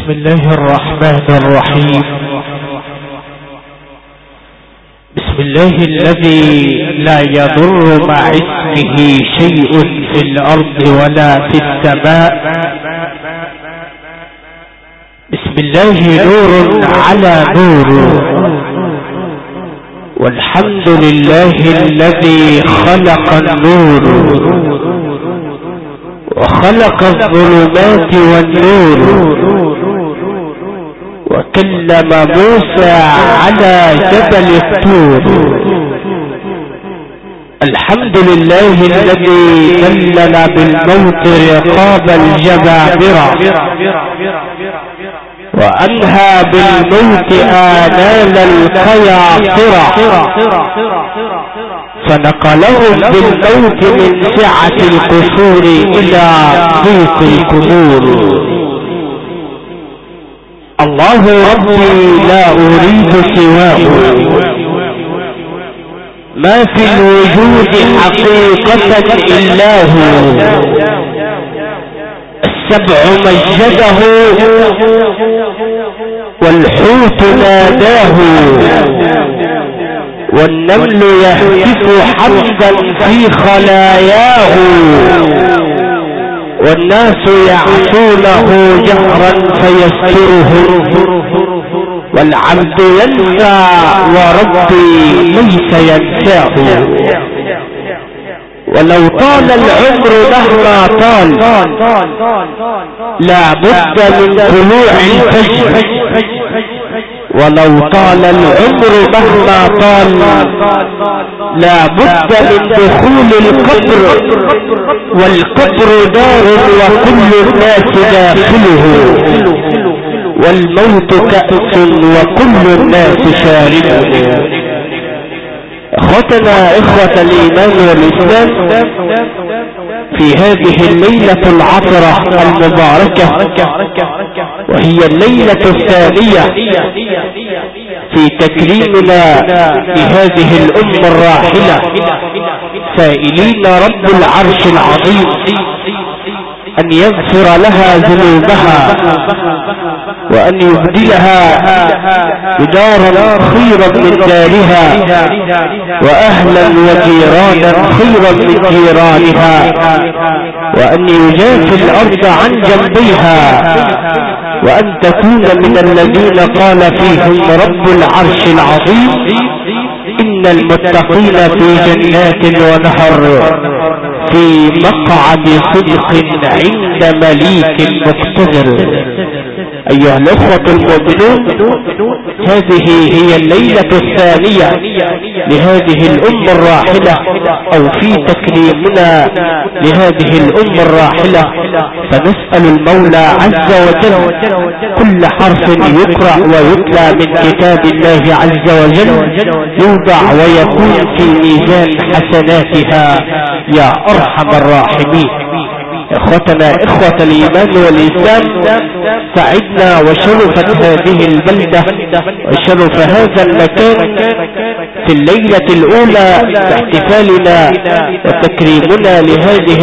بسم الله الرحمن الرحيم. بسم الله الذي لا يضر مع اسمه شيء في الأرض ولا في السماء. بسم الله نور على نور. والحمد لله الذي خلق النور وخلق الظلمات والنور وكلم موسى على جبل الطور. الحمد لله الذي ذلل بالموت رقاب الجبابرة وأنهى بالموت آنال القياصرة فنقلهم بالموت من سعة القصور إلى ضيق القبور. الله ربي لا أريد سواه، ما في الوجود حقيقة إلا هو. السبع مجده والحوت ناداه والنمل يهتف حمدا في خلاياه والناس يعصونه جهرا فيستره والعبد ينسى وربي ليس ينساه. ولو طال العمر مهما طال لا بد من طلوع الفجر. ولو طال العمر مهما طال لا بد من دخول القبر. والقبر دار وكل الناس داخله والموت كأس وكل الناس شاربه. اخوتنا اخوة الايمان والاسلام، في هذه الليلة العطرة المباركة وهي الليلة الثانية في تكريمنا لهذه الأمة الراحلة، سائلين رب العرش العظيم أن يغفر لها ذنوبها وأن يبدلها دارا خيرا من دارها وأهلا وجيرانا خيرا من جيرانها وأن يجافي الأرض عن جنبيها وأن تكون من الذين قال فيهم رب العرش العظيم إن المتقين في جنات ونهر في مقعد صدق عند مليك مقتدر. أيها الأخوة المؤمنون، هذه هي الليلة الثانية لهذه الأمة الراحلة أو في تكريمنا لهذه الأمة الراحلة، فنسأل المولى عز وجل كل حرف يقرأ ويتلى من كتاب الله عز وجل يوضع ويكون في ميزان حسناتها يا أرحم الراحمين. اخوتنا اخوة الايمان والاسلام، سعدنا وشرفت هذه البلدة وشرف هذا المكان في الليلة الاولى باحتفالنا وتكريمنا لهذه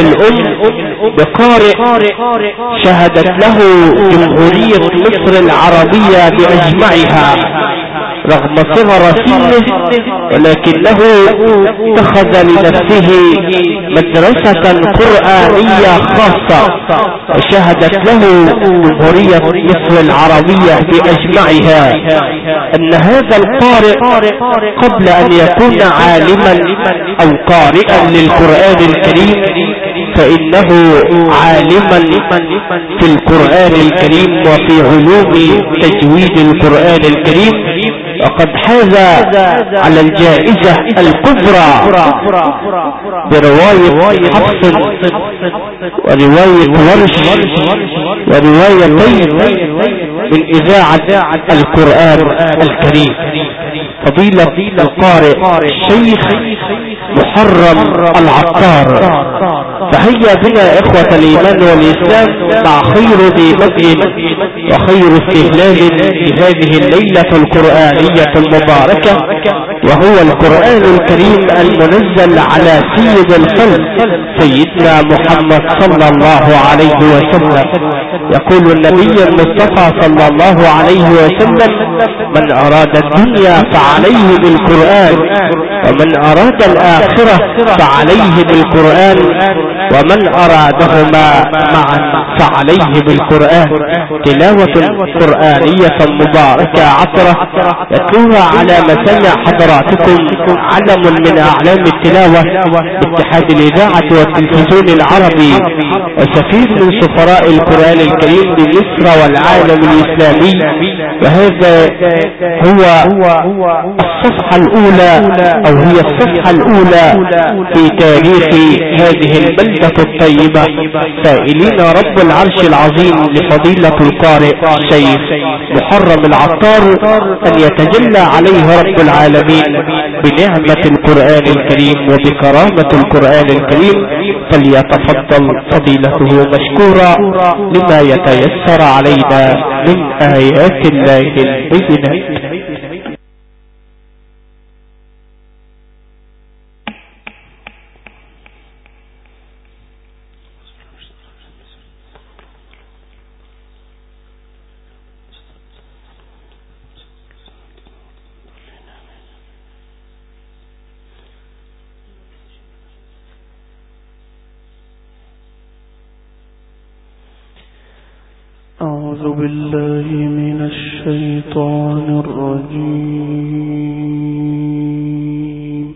بقارئ شهدت له جمهورية مصر العربية باجمعها رغم صغر سنه، ولكنه اتخذ لنفسه مدرسة قرآنية خاصة وشهدت له جمهورية مصر العربية بأجمعها أن هذا القارئ قبل أن يكون عالما أو قارئا للقرآن الكريم فإنه عالما في القرآن الكريم وفي علوم تجويد القرآن الكريم، وقد حاز على الجائزة الكبرى برواية حفص ورواية ورش وروايتين من إذاعة القرآن الكريم. فضيلة القارئ الشيخ محرم العطار. فهيا بنا إخوة الإيمان والإسلام مع خير ذي بدء وخير استهلال لهذه الليلة القرآنية المباركة، وهو القرآن الكريم المنزل على سيد الخلق سيدنا محمد صلى الله عليه وسلم. يقول النبي المصطفى صلى الله عليه وسلم: من أراد الدنيا فعليه بالقرآن، ومن أراد الآخرة فعليه بالقرآن، ومن أرادهما معا فعليه بالقرآن. تلاوة قرآنية مباركة عطرة يتلوها على مسامع حضراتكم علم من أعلام التلاوة باتحاد الإذاعة والتلفزيون العربي، وسفير من سفراء القرآن الكريم بمصر والعالم الإسلامي. وهذا هو الصفحة الأولى أو هي الصفحة الأولى في تاريخ هذه البلدة الطيبة، سائلين رب العرش العظيم لفضيلة القارئ الشيخ محرم العطار أن يتجلى عليه رب العالمين بنعمة القرآن الكريم وبكرامة القرآن الكريم، فليتفضل فضيلته مشكورا لما يتيسر علينا من آيات الله البينات. أعوذ بالله من الشيطان الرجيم.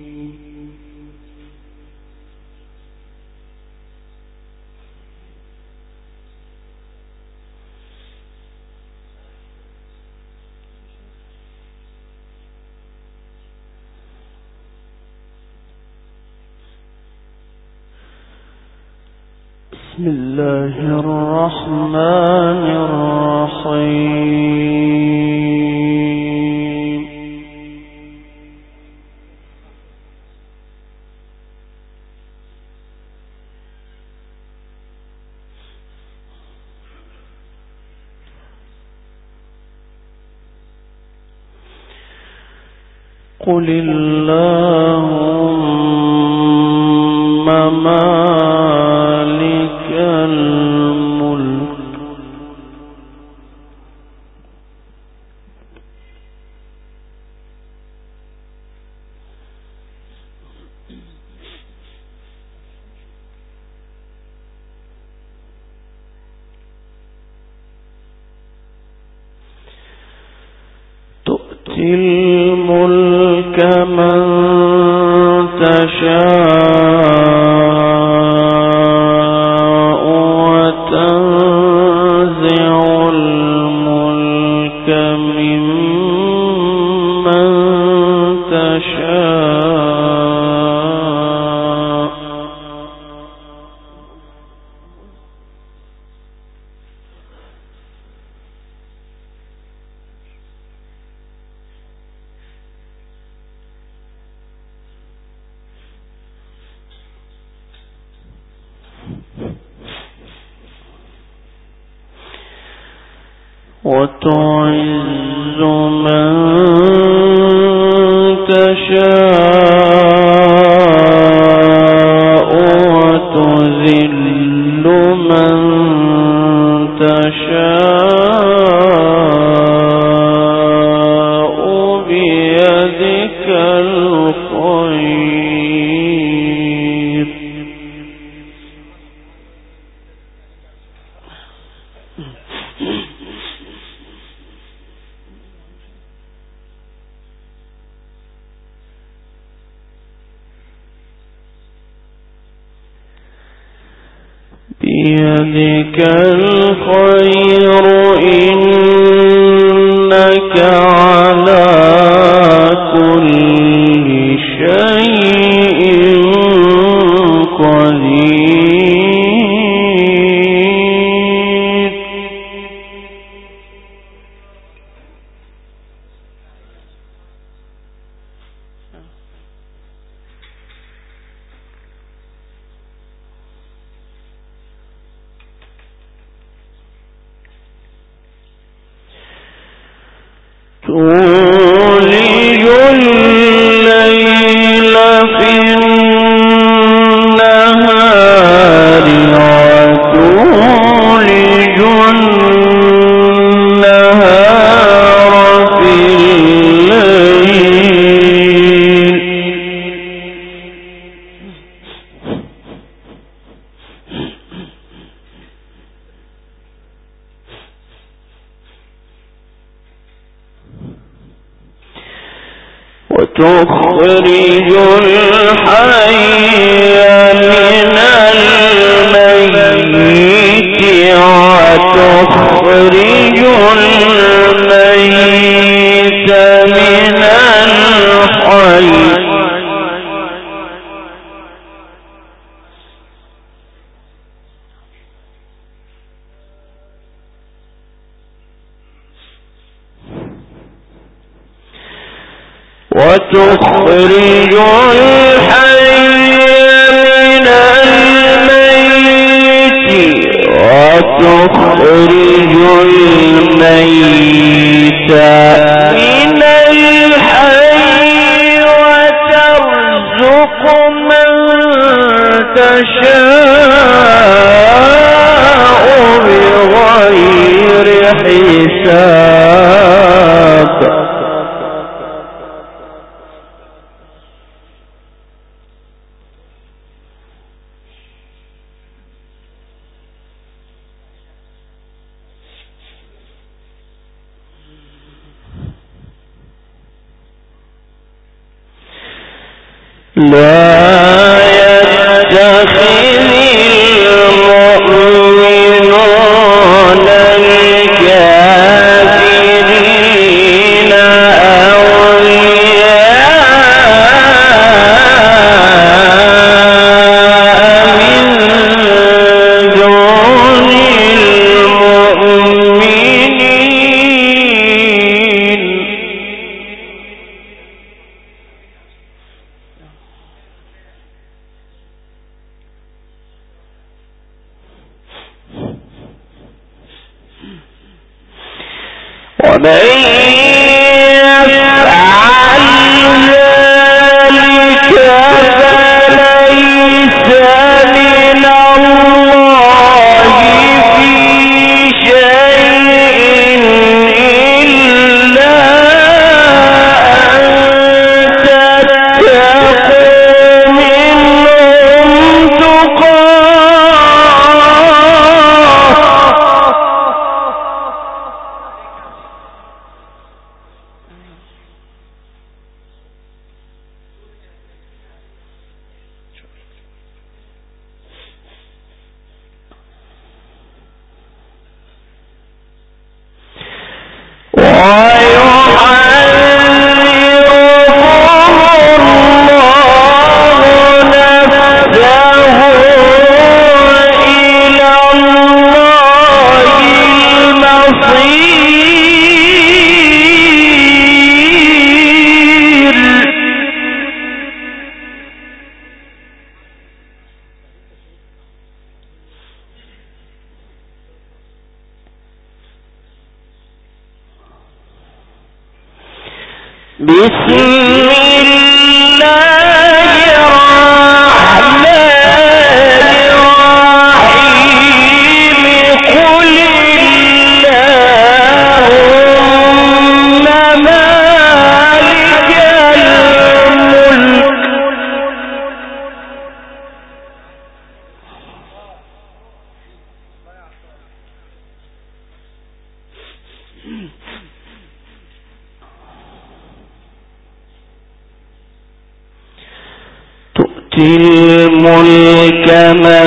بسم الله الرحمن الرحيم. قل اللهم مالك الملك تؤتي الملك من تشاء وتنزع الملك ممن تشاء وتعز من تشاء وتذل من تشاء بيدك الخير. بيدك الخير إنك على كل شيء قدير. تولج الليل في النهار وتولج النهار في الليل وتخرج الحي من الميت وتخرج الميت من الحي وتخرج الحي من الميت وتخرج الميت من الحي وترزق من تشاء بغير حساب لا يتخذ المؤمنون الكافرين أولياء من دون المؤمنين ومن يفعل ذلك فليس من الله في شيء إلا أن تتقوا منهم تقاه بسم الله الرحمن الرحيم قل اللهم مالك الملك تؤتي الملك من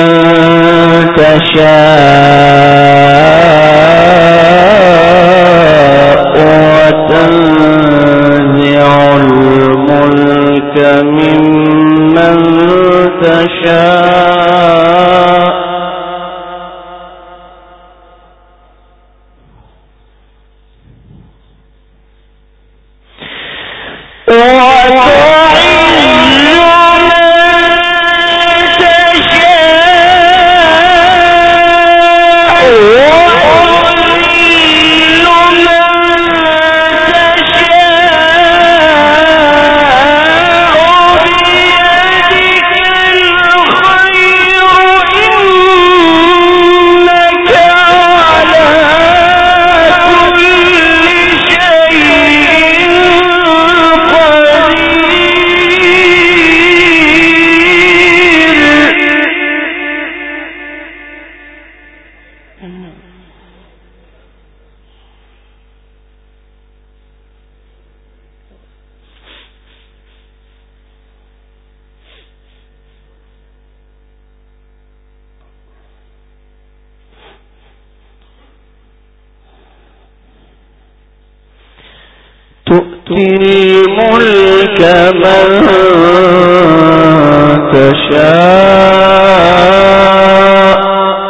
تشاء وتنزع الملك ممن تشاء الملك من تشاء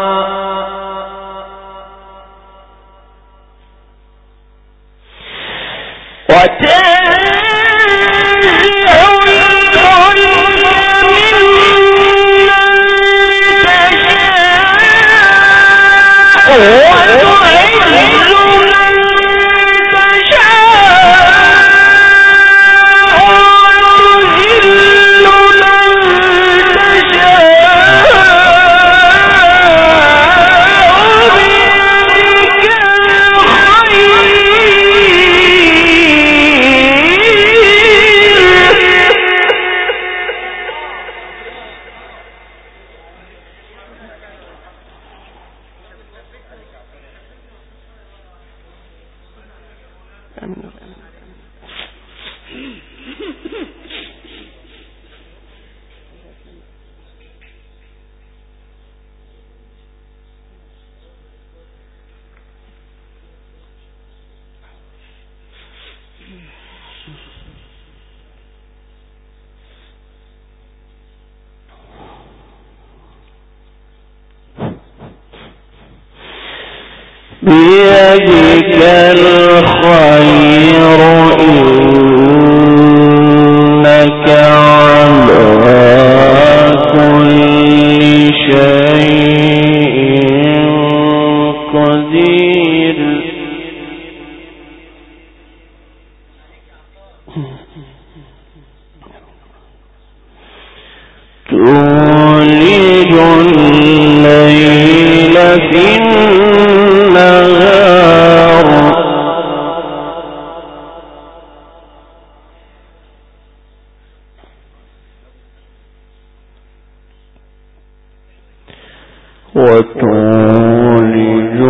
بيدك الخير إنك على كل شيء قدير تولج الليل في النهار وتولج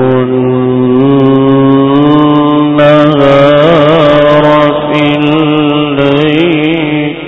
النهار في الليل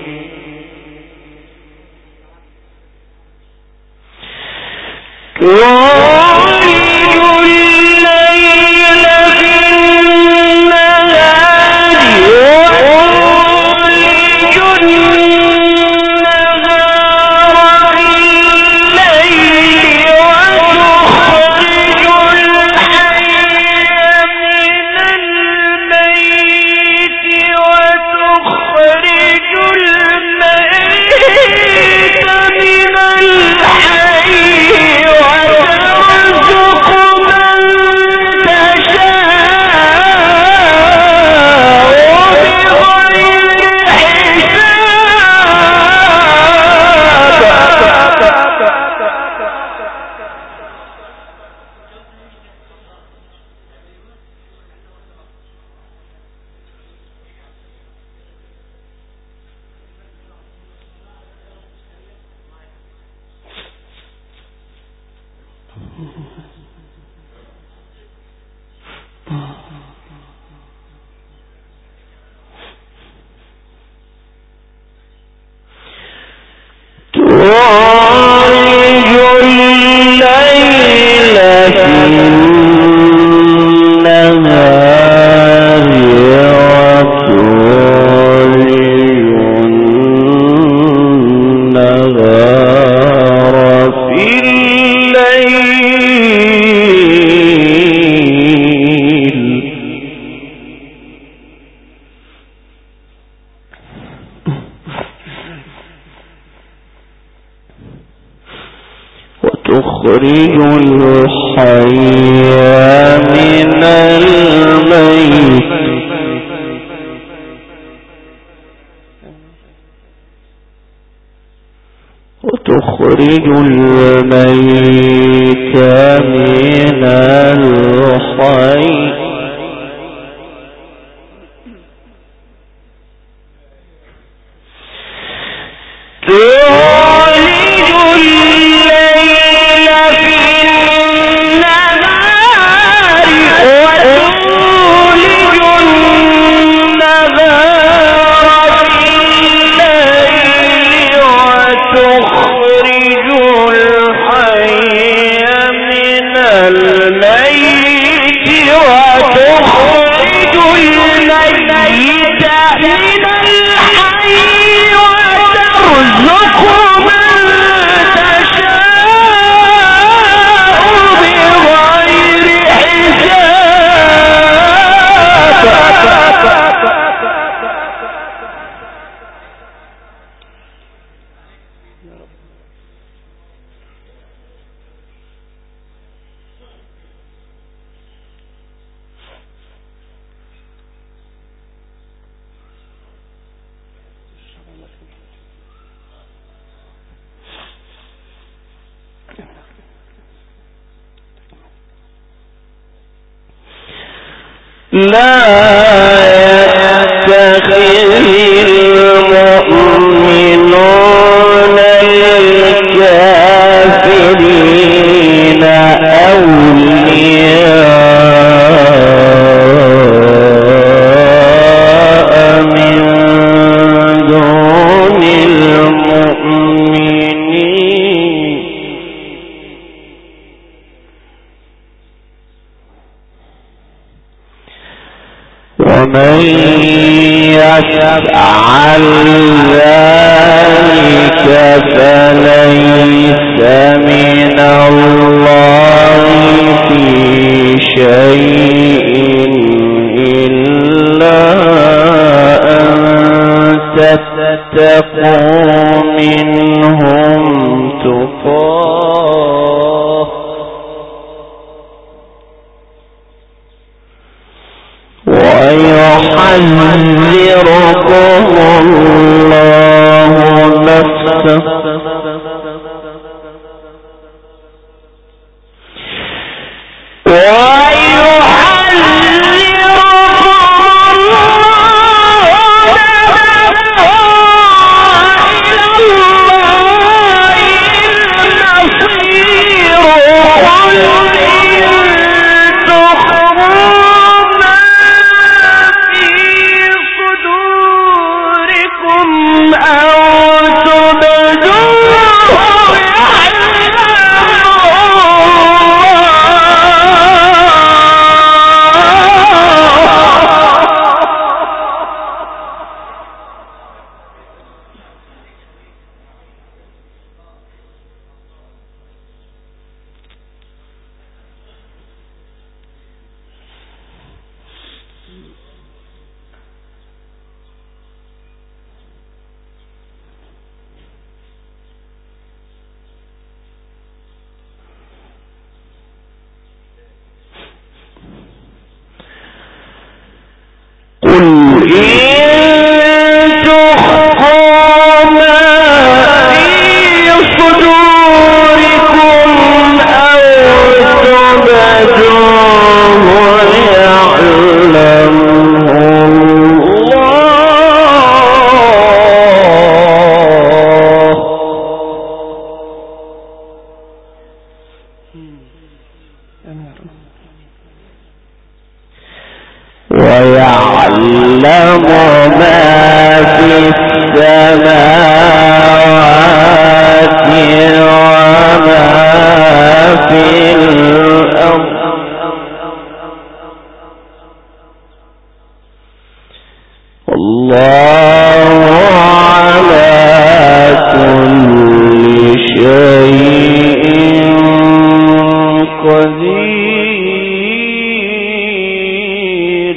تخرج الحي من الميت وتخرج الميت من الحي الميت لا يتخذ المؤمنون الكافرين أولياء من دون المؤمنين ومن يفعل ذلك فليس من الله في شيء إلا أن تتقوا منهم تقاه ويحذركم الله نفسه ويعلم ما في السماوات وما في الأرض والله على كل شيء قدير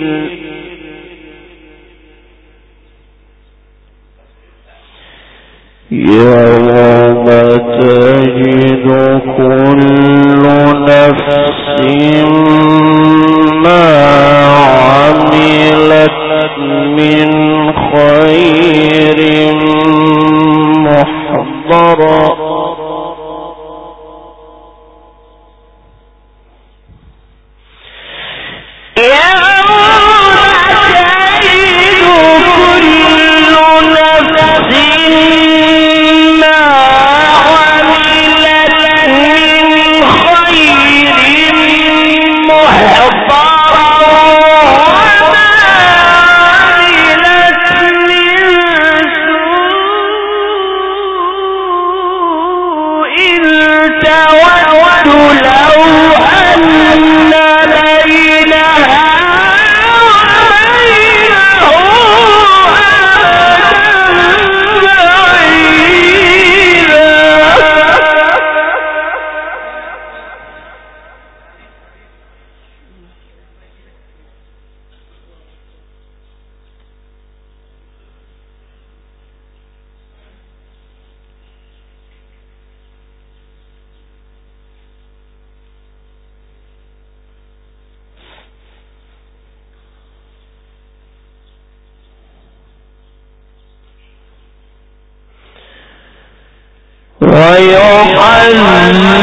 يوم تجد كل نفس ما عملت من خير محضرا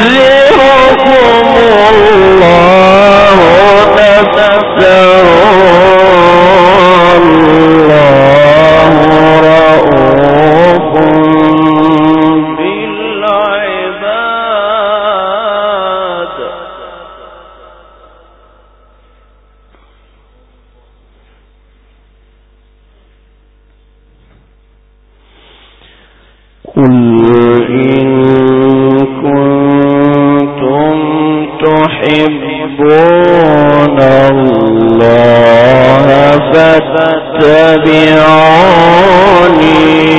ويحذركم الله نفسه تحبون الله فاتبعوني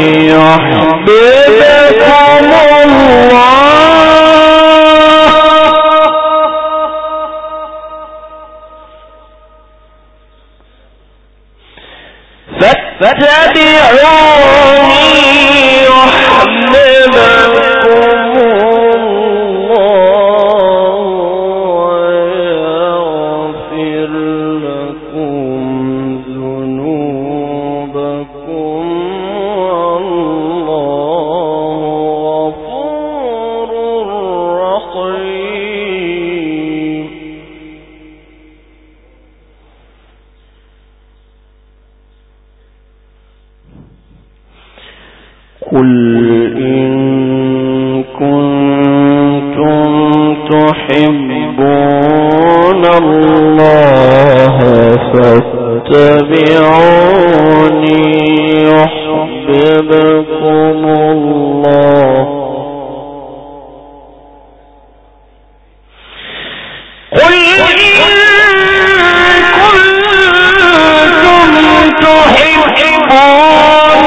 يحببكم فاتبعوني يحببكم الله ويغفر لكم ذنوبكم والله غفور رحيم. قل إن كنتم تحبون الله فاتبعوني يحببكم الله. قل إن كنتم تحبون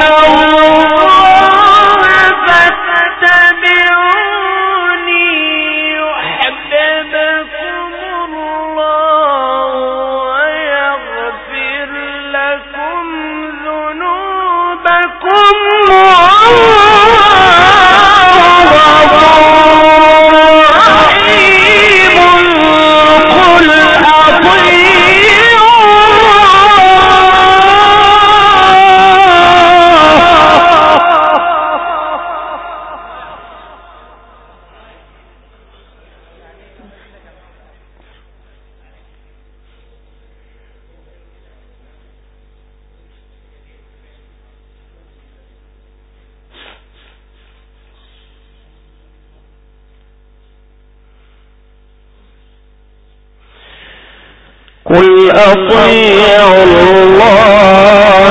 قل أطيعوا الله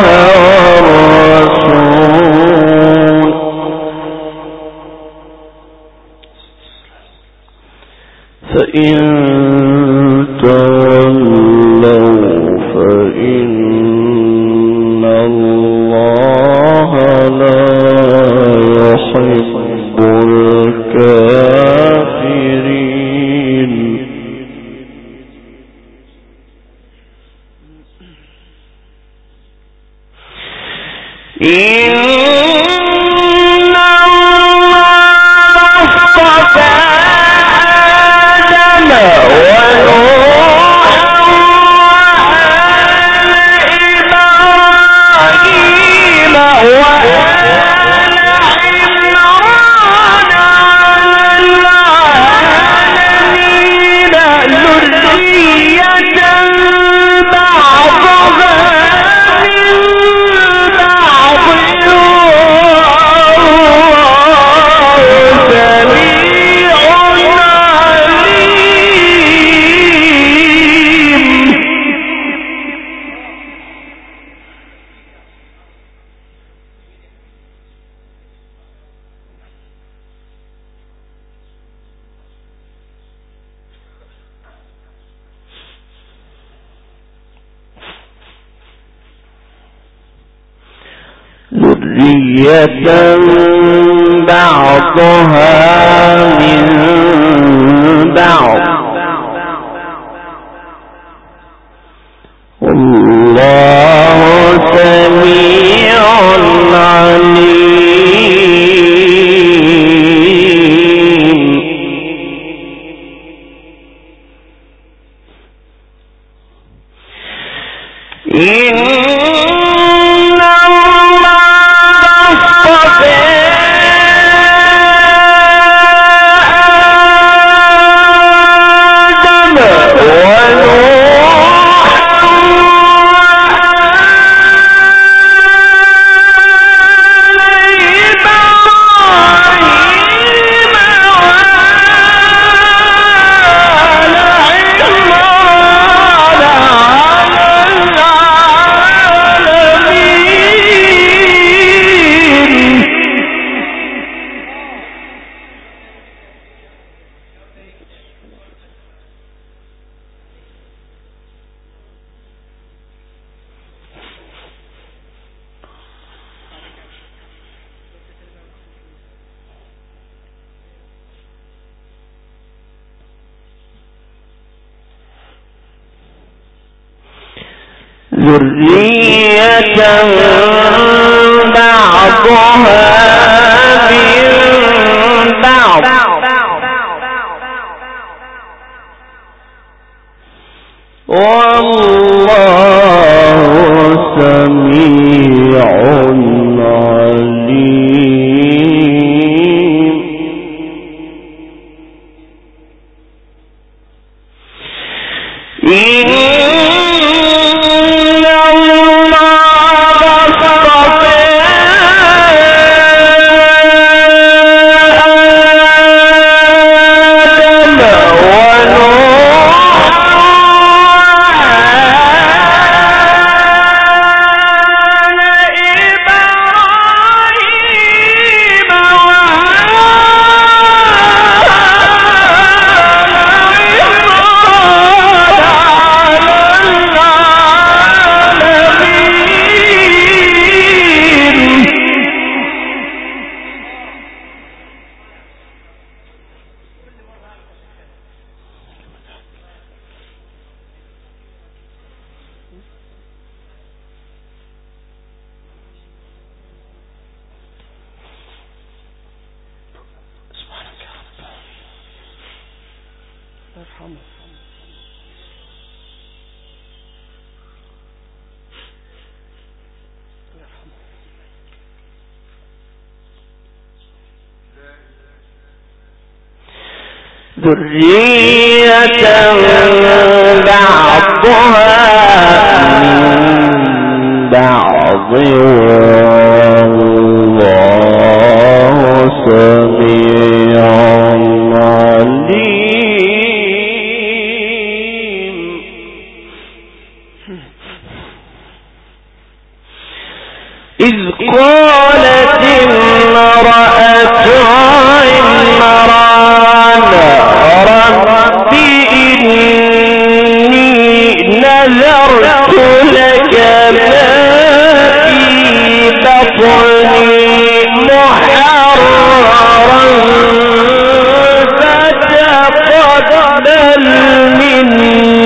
والرسول فإن تولوا فإن الله لا يحب الكافرين. إن الله اصطفى آدم ونوحا وآل إبراهيم وآل عمران على العالمين ذرية بعضها ذرية بعضها من بعض والله سميع عليم. ذرية بعضها من بعض والله سميع عليم. ذرية بعضها من بعض والله سميع عليم. إذ قالت امرأة عمران رب إني نذرت لك ما في بطني محررا فتقبل مني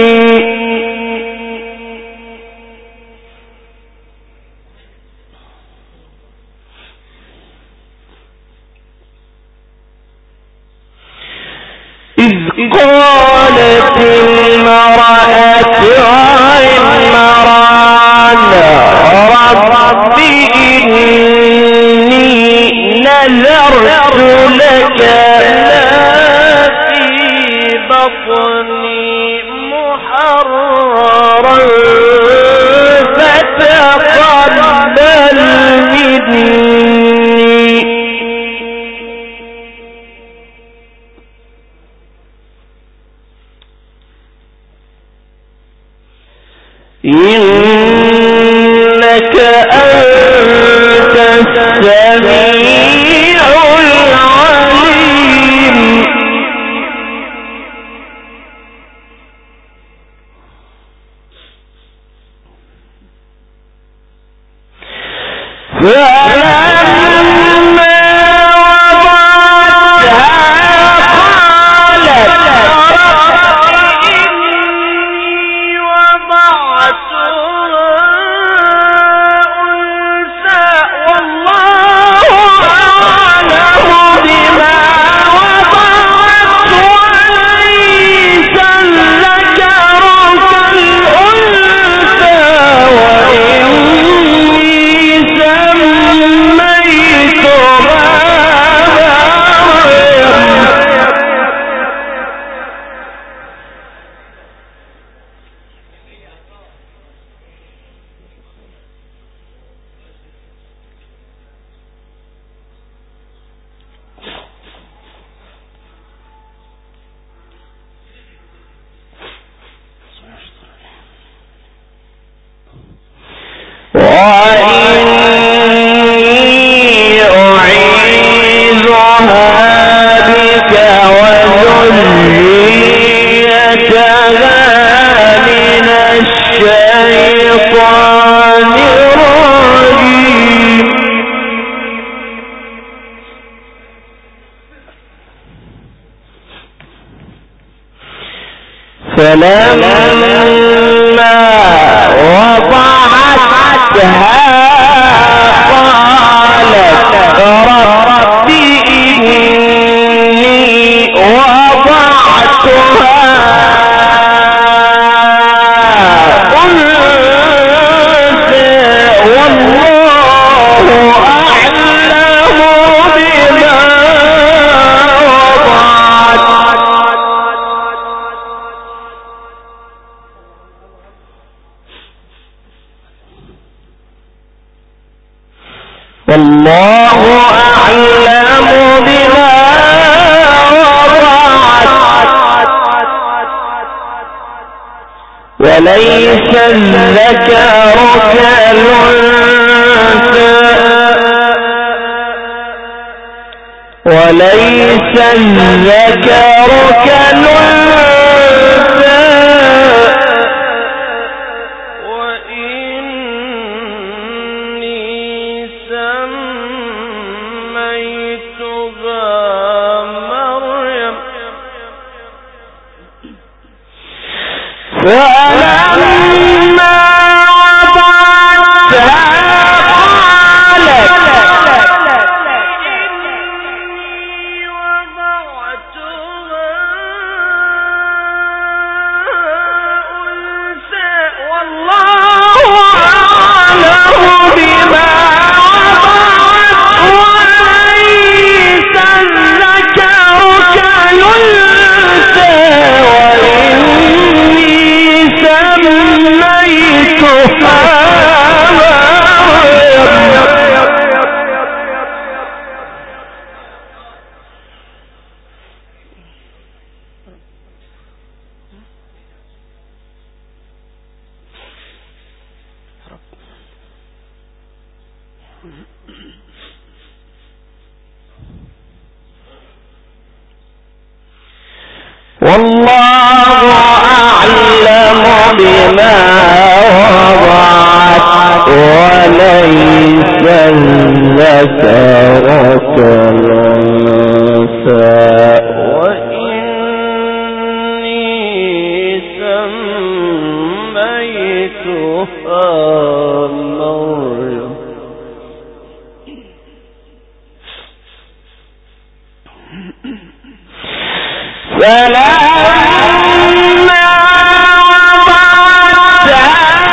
قالت امرأة عمران رب إني نذرت لك ما في بطني محررا فتقبل مني إنك أنت السميع العليم. فلما فلما وليس الذكر كالأنثى وليس الذكر كالأنثى وإني سميتها مريم فلما وضعتها والله أعلم بما وضعت وليس الذكر كالأنثى وإني سميتها مريم فلما وضعتها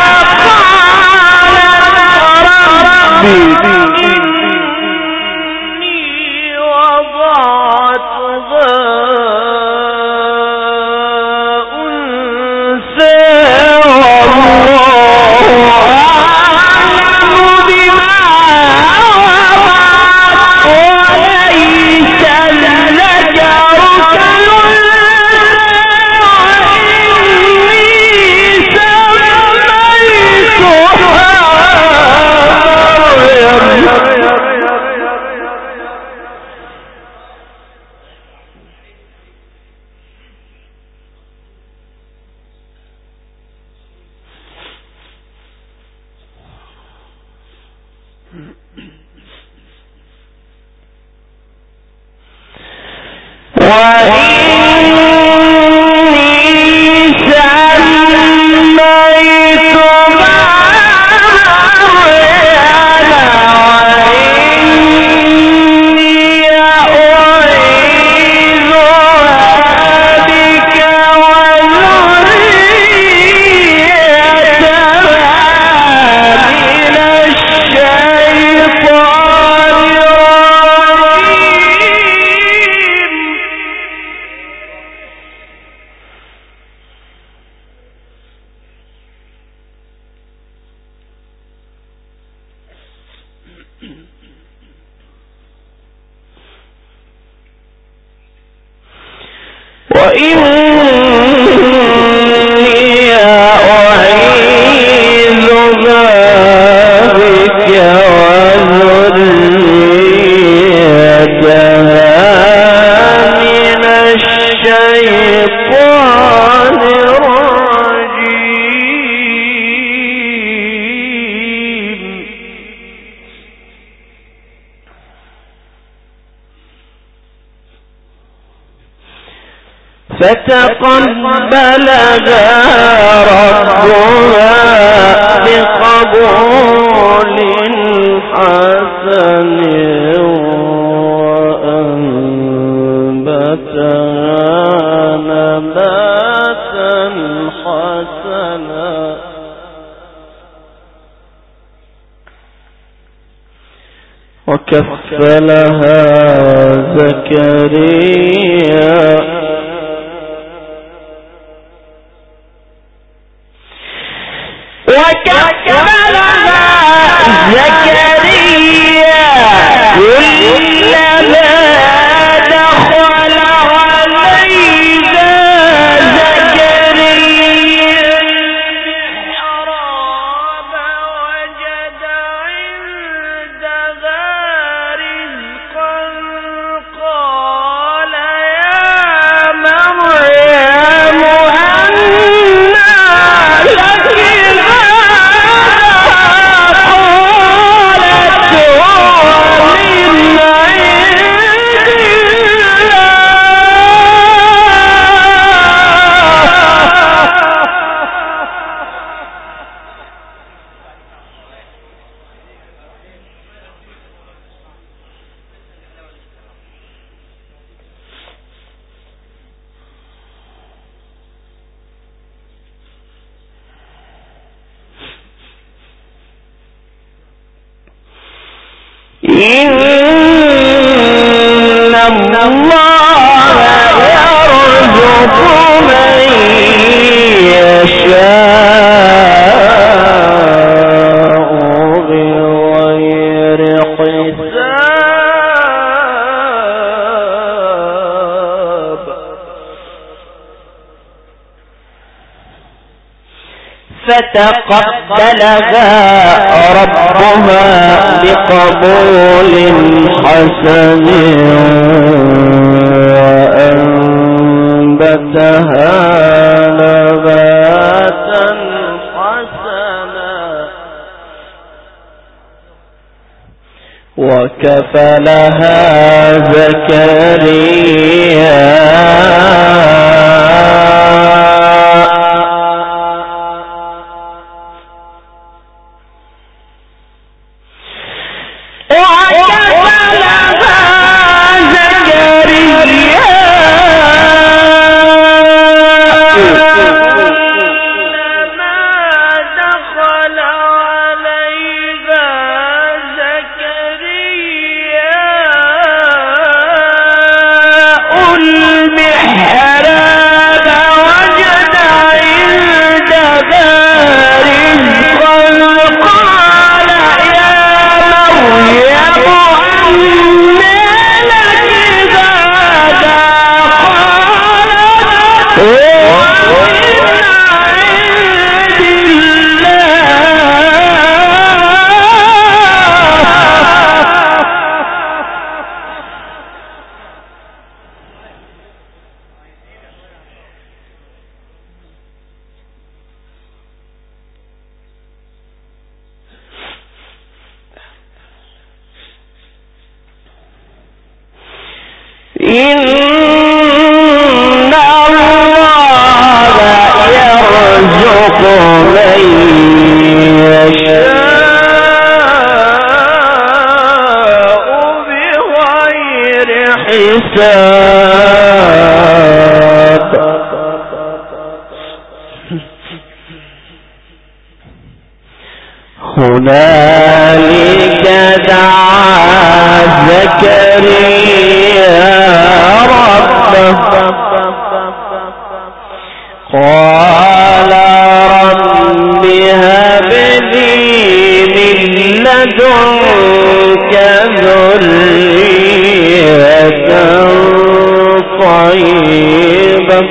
قالت رب إني وضعتها أنثى والله أعلم بما وضعت وليس الذكر فتقبلها ربها بقبول حسنا وكفلها زكريا كلما دخل عليها زكريا المحراب وجد عندها رزقا قال يا مريم أنى لك إن الله يرزق من يشاء بغير حساب فتقبلها ربها بقبول حسن وأنبتها نباتا حسنا وكفلها زكريا إن الله يرزق من يشاء بغير حساب هنالك دعا زكريا قال رب هب لي من لدنك ذرية طيبة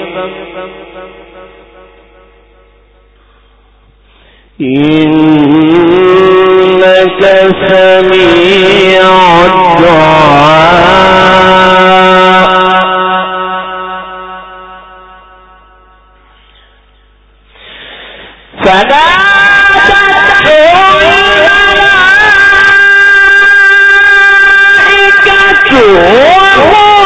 إنك سميع الدعاء فنادته الملائكة وهو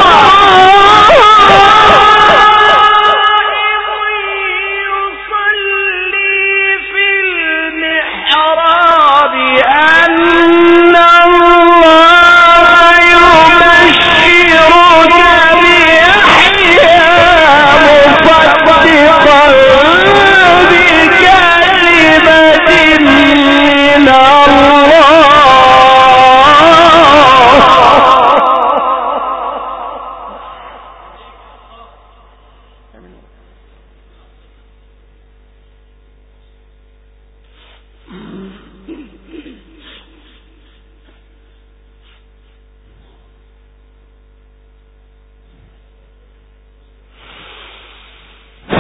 يصلي في المحراب أن الله يبشرك بيحيى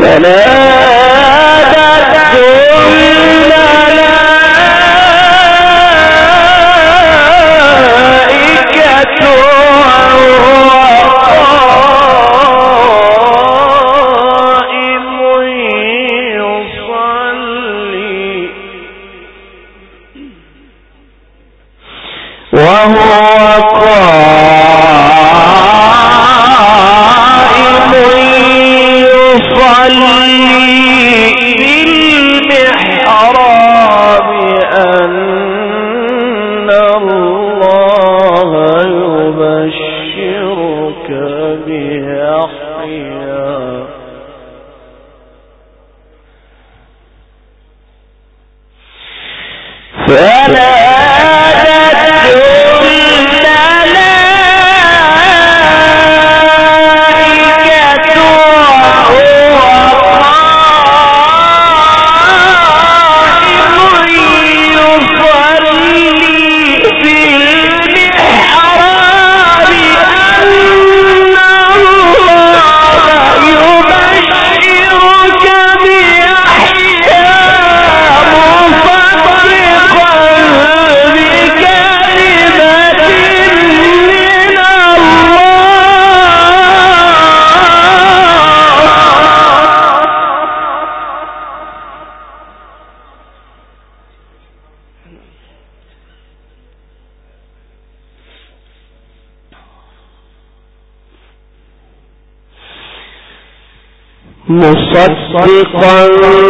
مصدقا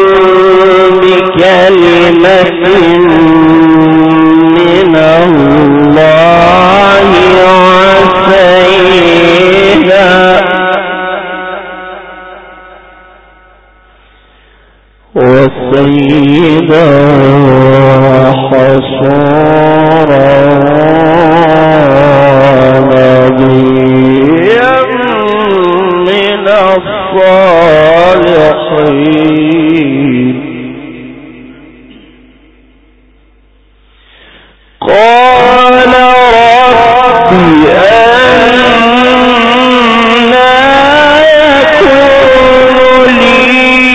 بكلمة من الله وسيدا وحصورا نبيا من الصالحين قال رب أنى يكون لي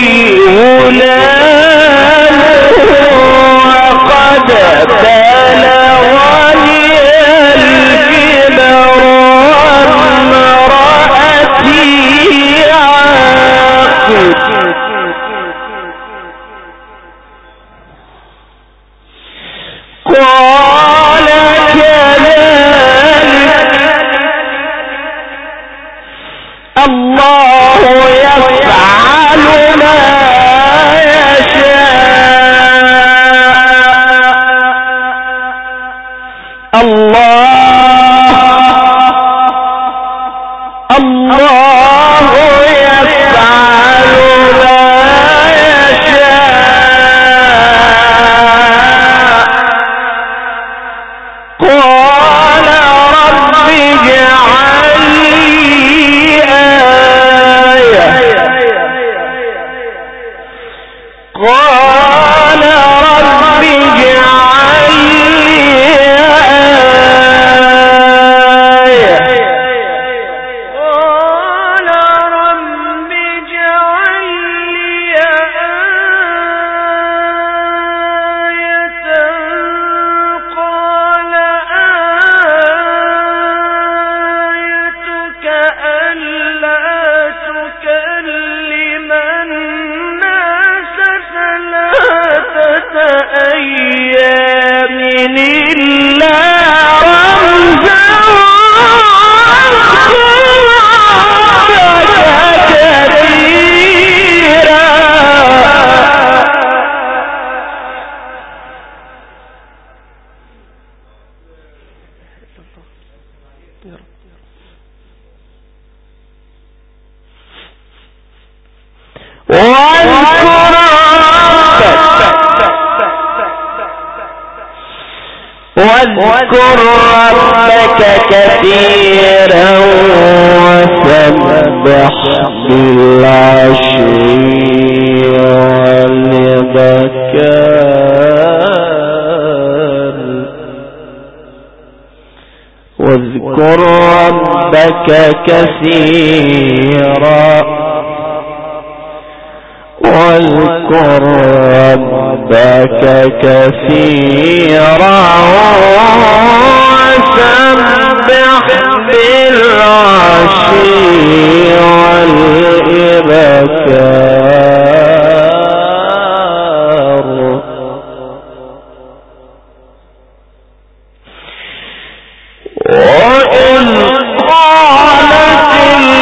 غلام وقد بلغني الكبر وامرأتي عاقر قال كذلك الله يفعل ما يشاء الله يفعل ما يشاء قال رب اجعل لي آية قال رب اجعل لي آية قال رب اجعل لي آية قال آيتك ألا تكلم الناس ثلاثة أيام إلا رمزا كثيرا واذكر ربك كثيرا وسبح بالعشي والإبكار واذكر ربك كثيرا واذكر ربك كثيرا وسبح بالعشي والإبكار وإذ قالت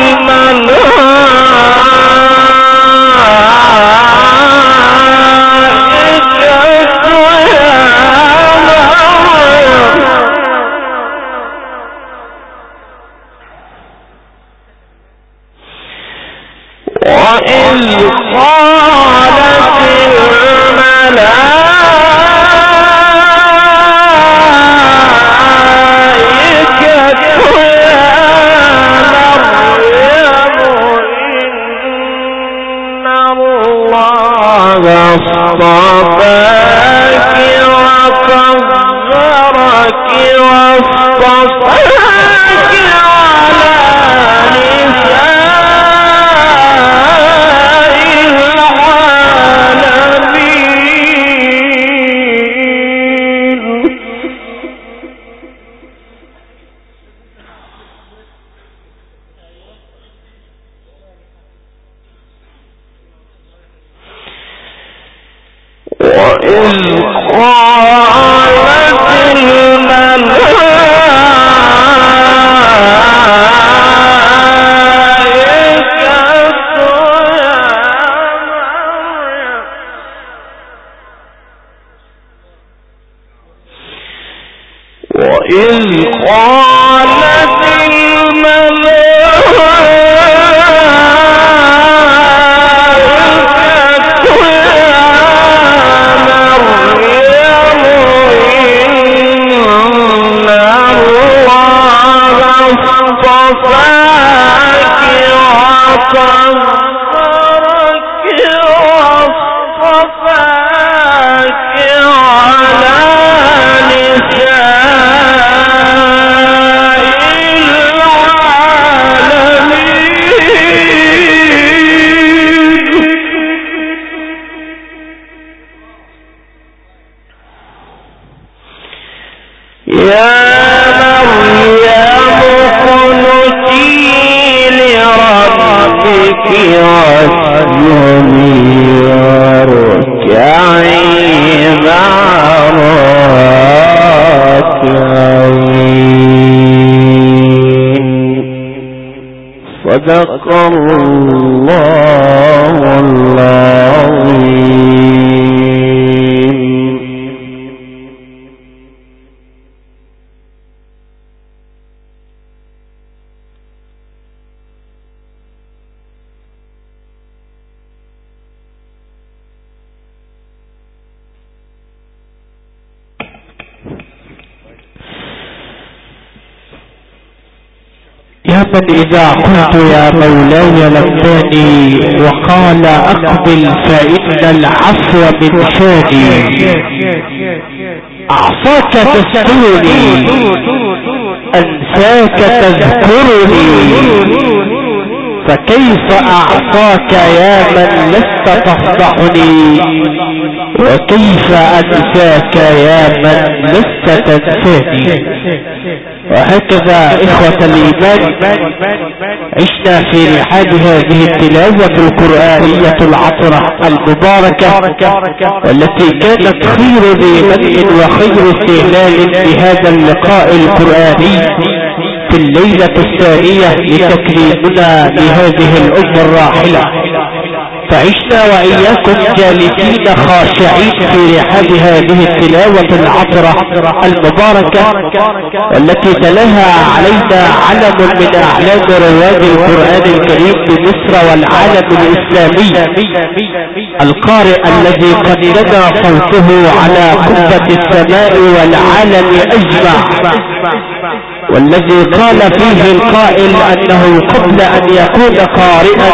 صدق الله العظيم. يا من إذا قلت يا مولاي لباني وقال أقبل فإن العفو من شاني أعصاك تسترني أنساك تذكرني فكيف أعصاك يا من لست تفضحني وكيف أنساك يا من لست تنساني. وهكذا إخوة الإيمان عشنا في رحاب هذه التلاوة القرآنية العطرة المباركة والتي كانت خير ذي بدء وخير استهلال بهذا اللقاء القرآني في الليلة الثانية لتكريمنا لهذه الأمة الراحلة. فعشنا وإياكم جالسين خاشعين في رحاب هذه التلاوة العطرة المباركة والتي تلاها علينا علم من أعلام رواد القرآن الكريم بمصر والعالم الإسلامي، القارئ الذي قد ندى صوته على قبة السماء والعالم أجمع، والذي قال فيه القائل أنه قبل أن يكون قارئا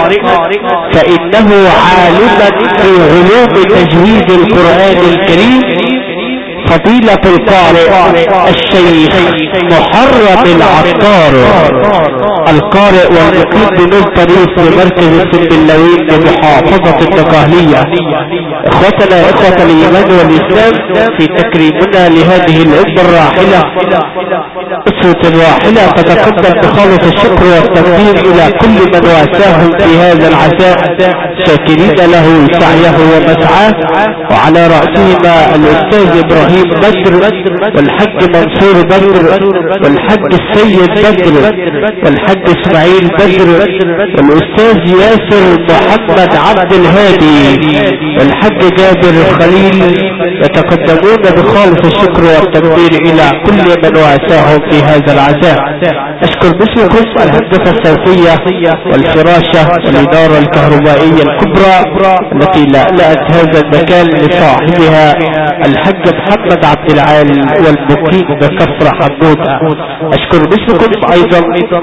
فإنه عالما في علوم تجويد القرآن الكريم، فضيلة القارئ الشيخ محرم العطار القارئ والمقيم بنور طريق بمركز السنبلاوين بمحافظة الدقهلية. اخوتنا اخوة الايمان والاسلام، في تكريمنا لهذه الامة الراحلة اسوة راحلة، تتقدم بخالص الشكر والتقدير الى كل من واساهم في هذا العزاء، شاكرين له سعيه ومسعاه، وعلى رأسهما الاستاذ ابراهيم بدر والحج منصور بدر والحج السيد بدر والحج اسماعيل بدر والاستاذ ياسر محمد عبد الهادي والحج جابر خليل، يتقدمون بخالص الشكر والتقدير الى كل من واساهم في هذا العزاء. اشكر باسمكم الهندسة الصوتية والفراشة والادارة الكهربائية الكبرى التي لألأت هذا المكان لصاحبها الحج محمد عبد العال والمقيم بكفر حمودة. اشكر باسمكم ايضا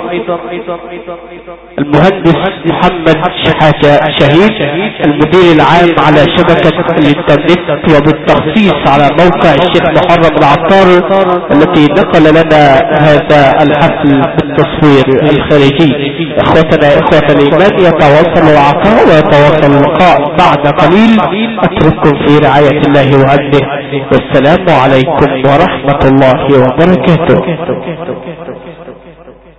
المهندس محمد شحاتة شهيد المدير العام على شبكة الانترنت وبالتخصيص على موقع الشيخ محرم العطار التي نقل لنا هذا الحفل بالتصوير الخارجي. اخوتنا اخوة الايمان، يتواصل العطاء ويتواصل اللقاء بعد قليل. اترككم في رعاية الله وأمنه، والسلام عليكم ورحمة الله وبركاته.